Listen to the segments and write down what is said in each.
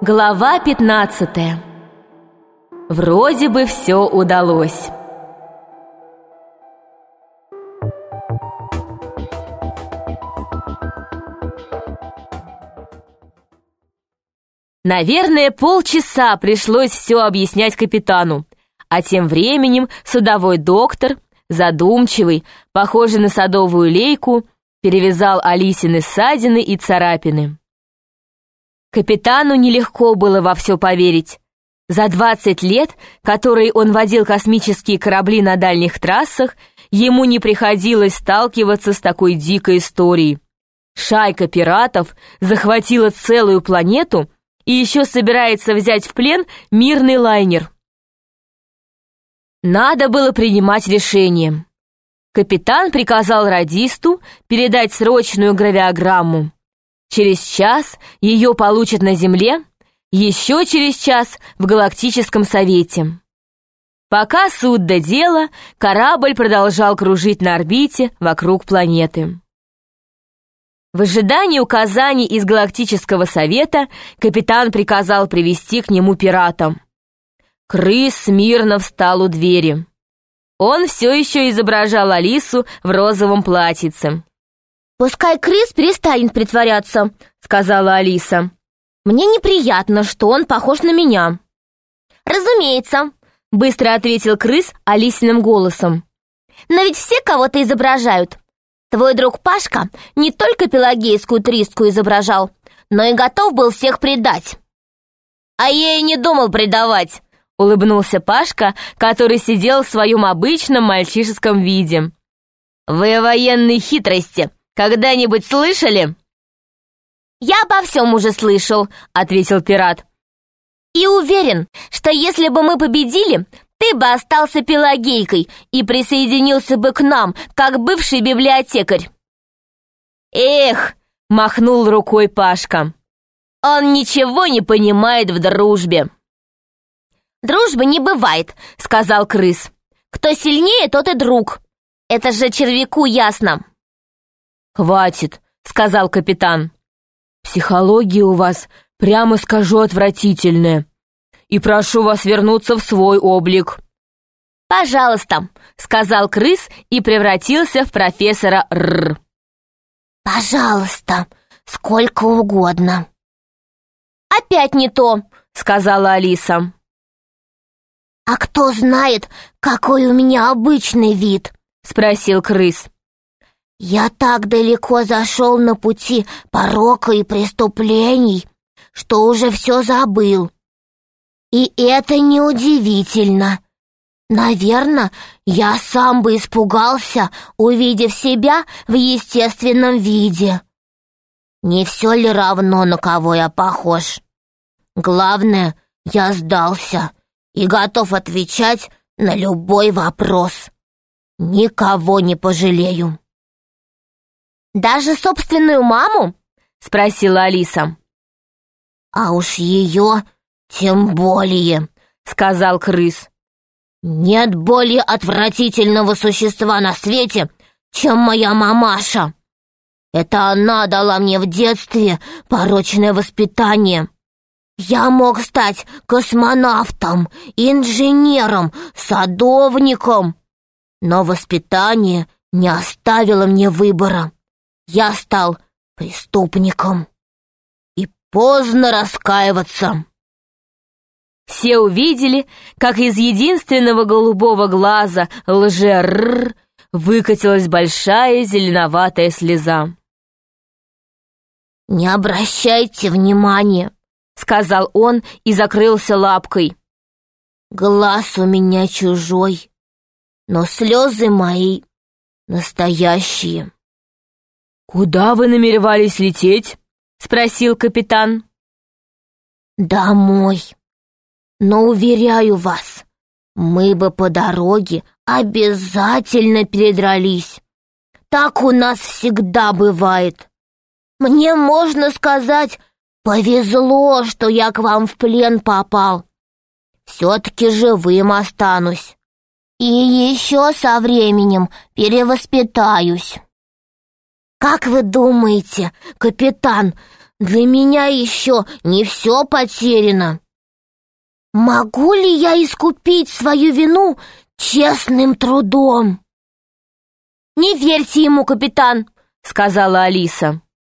Глава 15. Вроде бы все удалось. Наверное, полчаса пришлось все объяснять капитану, а тем временем судовой доктор, задумчивый, похожий на садовую лейку, перевязал Алисины ссадины и царапины. Капитану нелегко было во все поверить. За 20 лет, которые он водил космические корабли на дальних трассах, ему не приходилось сталкиваться с такой дикой историей. Шайка пиратов захватила целую планету и еще собирается взять в плен мирный лайнер. Надо было принимать решение. Капитан приказал радисту передать срочную гравиограмму. Через час ее получат на Земле, еще через час в Галактическом Совете. Пока суд до дела, корабль продолжал кружить на орбите вокруг планеты. В ожидании указаний из Галактического Совета капитан приказал привести к нему пирата. Крыс смирно встал у двери. Он все еще изображал Алису в розовом платьице. «Пускай крыс перестанет притворяться», — сказала Алиса. «Мне неприятно, что он похож на меня». «Разумеется», — быстро ответил крыс Алисиным голосом. «Но ведь все кого-то изображают. Твой друг Пашка не только пелагейскую тристку изображал, но и готов был всех предать». «А я и не думал предавать», — улыбнулся Пашка, который сидел в своем обычном мальчишеском виде. «Вы о военной хитрости когда-нибудь слышали?» «Я обо всем уже слышал», — ответил пират. «И уверен, что если бы мы победили, ты бы остался пелагейкой и присоединился бы к нам, как бывший библиотекарь». «Эх», — махнул рукой Пашка, — «он ничего не понимает в дружбе». «Дружбы не бывает», — сказал крыс. «Кто сильнее, тот и друг. Это же червяку ясно». «Хватит», — сказал капитан. «Психология у вас, прямо скажу, отвратительная. И прошу вас вернуться в свой облик». «Пожалуйста», — сказал крыс и превратился в профессора Р. «Пожалуйста, сколько угодно». «Опять не то», — сказала Алиса. «А кто знает, какой у меня обычный вид?» — спросил крыс. «Я так далеко зашел на пути порока и преступлений, что уже все забыл. И это неудивительно. Наверное, я сам бы испугался, увидев себя в естественном виде. Не все ли равно, на кого я похож? Главное, я сдался и готов отвечать на любой вопрос. Никого не пожалею». «Даже собственную маму?» — спросила Алиса. «А уж ее тем более», — сказал крыс. «Нет более отвратительного существа на свете, чем моя мамаша. Это она дала мне в детстве порочное воспитание. Я мог стать космонавтом, инженером, садовником, но воспитание не оставило мне выбора. Я стал преступником. И поздно раскаиваться». Все увидели, как из единственного голубого глаза лже-Р выкатилась большая зеленоватая слеза. «Не обращайте внимания», — сказал он и закрылся лапкой. «Глаз у меня чужой, но слезы мои настоящие». «Куда вы намеревались лететь?» — спросил капитан. «Домой. Но, уверяю вас, мы бы по дороге обязательно передрались. Так у нас всегда бывает. Мне, можно сказать, повезло, что я к вам в плен попал. Все-таки живым останусь. И еще со временем перевоспитаюсь. Как вы думаете, капитан, для меня еще не все потеряно. Могу ли я искупить свою вину честным трудом?» «Не верьте ему, капитан», — сказала Алиса.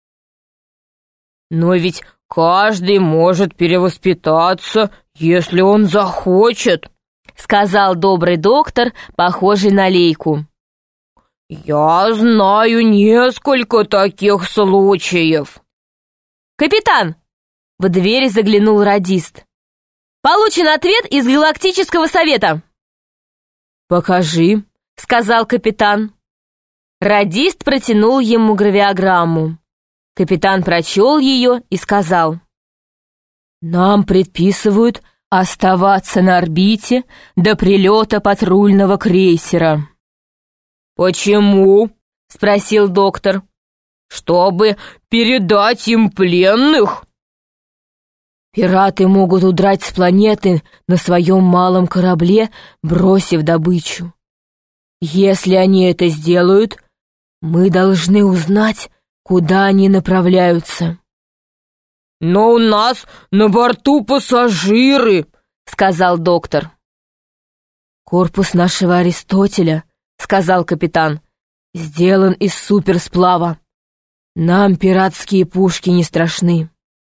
«Но ведь каждый может перевоспитаться, если он захочет», — сказал добрый доктор, похожий на Лейку. «Я знаю несколько таких случаев». «Капитан!» — в дверь заглянул радист. «Получен ответ из Галактического совета». «Покажи», — сказал капитан. Радист протянул ему гравиограмму. Капитан прочел ее и сказал: «Нам предписывают оставаться на орбите до прилета патрульного крейсера». «Почему?» — спросил доктор. «Чтобы передать им пленных?» «Пираты могут удрать с планеты на своем малом корабле, бросив добычу. Если они это сделают, мы должны узнать, куда они направляются». «Но у нас на борту пассажиры», — сказал доктор. «Корпус нашего Аристотеля», — сказал капитан, — «сделан из суперсплава. Нам пиратские пушки не страшны».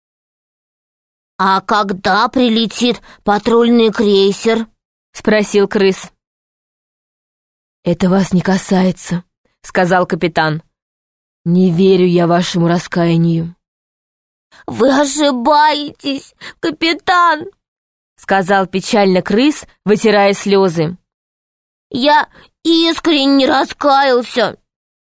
«А когда прилетит патрульный крейсер?» — спросил крыс. «Это вас не касается», — сказал капитан. «Не верю я вашему раскаянию». «Вы ошибаетесь, капитан», — сказал печально крыс, вытирая слезы. «Я искренне раскаялся».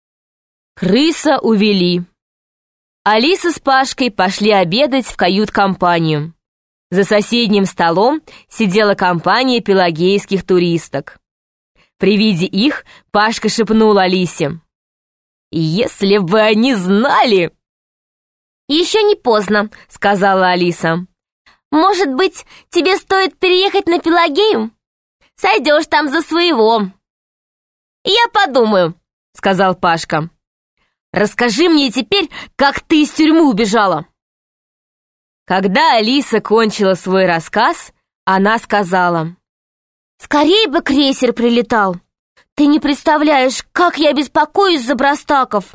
Крыса увели. Алиса с Пашкой пошли обедать в кают-компанию. За соседним столом сидела компания пелагейских туристок. При виде их Пашка шепнул Алисе: «Если бы они знали!» «Еще не поздно», — сказала Алиса. «Может быть, тебе стоит переехать на Пелагею? Сойдешь там за своего». «Я подумаю», — сказал Пашка. «Расскажи мне теперь, как ты из тюрьмы убежала». Когда Алиса кончила свой рассказ, она сказала: «Скорей бы крейсер прилетал. Ты не представляешь, как я беспокоюсь за простаков».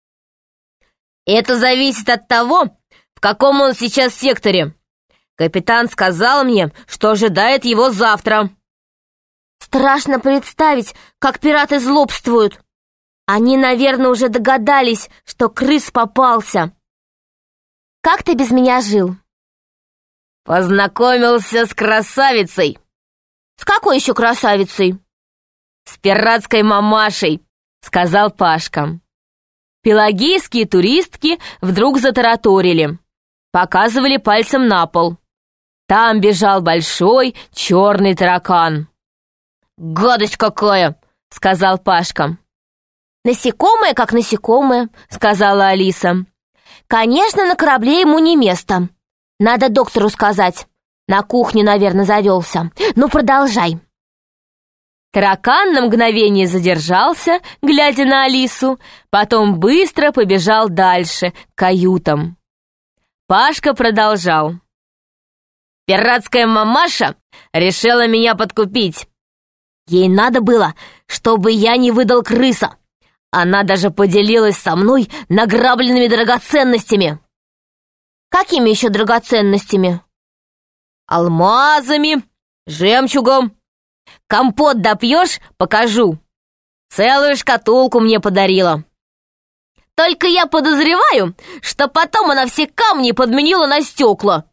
«Это зависит от того, в каком он сейчас секторе. Капитан сказал мне, что ожидает его завтра». «Страшно представить, как пираты злобствуют. Они, наверное, уже догадались, что крыс попался. Как ты без меня жил?» «Познакомился с красавицей». «С какой еще красавицей?» «С пиратской мамашей», — сказал Пашка. Пелагейские туристки вдруг затараторили, показывали пальцем на пол. Там бежал большой черный таракан. «Гадость какая!» — сказал Пашка. «Насекомое, как насекомое», — сказала Алиса. «Конечно, на корабле ему не место. Надо доктору сказать. На кухне, наверное, завелся. Ну, продолжай». Таракан на мгновение задержался, глядя на Алису, потом быстро побежал дальше, к каютам. Пашка продолжал. «Пиратская мамаша решила меня подкупить. Ей надо было, чтобы я не выдал крыса. Она даже поделилась со мной награбленными драгоценностями». «Какими еще драгоценностями?» «Алмазами, жемчугом. Компот допьешь, покажу. Целую шкатулку мне подарила. Только я подозреваю, что потом она все камни подменила на стекла.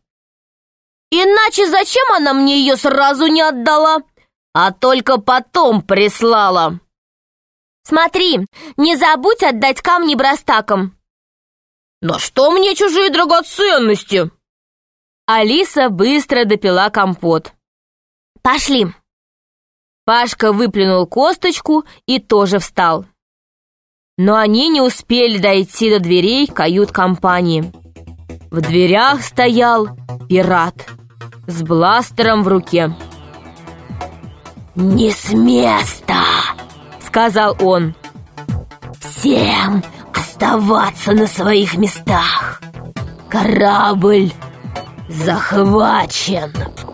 Иначе зачем она мне ее сразу не отдала, а только потом прислала?» «Смотри, не забудь отдать камни брастакам». «На что мне чужие драгоценности?» Алиса быстро допила компот. «Пошли». Пашка выплюнул косточку и тоже встал. Но они не успели дойти до дверей кают-компании. В дверях стоял пират с бластером в руке. «Не с места!» — сказал он. «Всем оставаться на своих местах!» Корабль захвачен.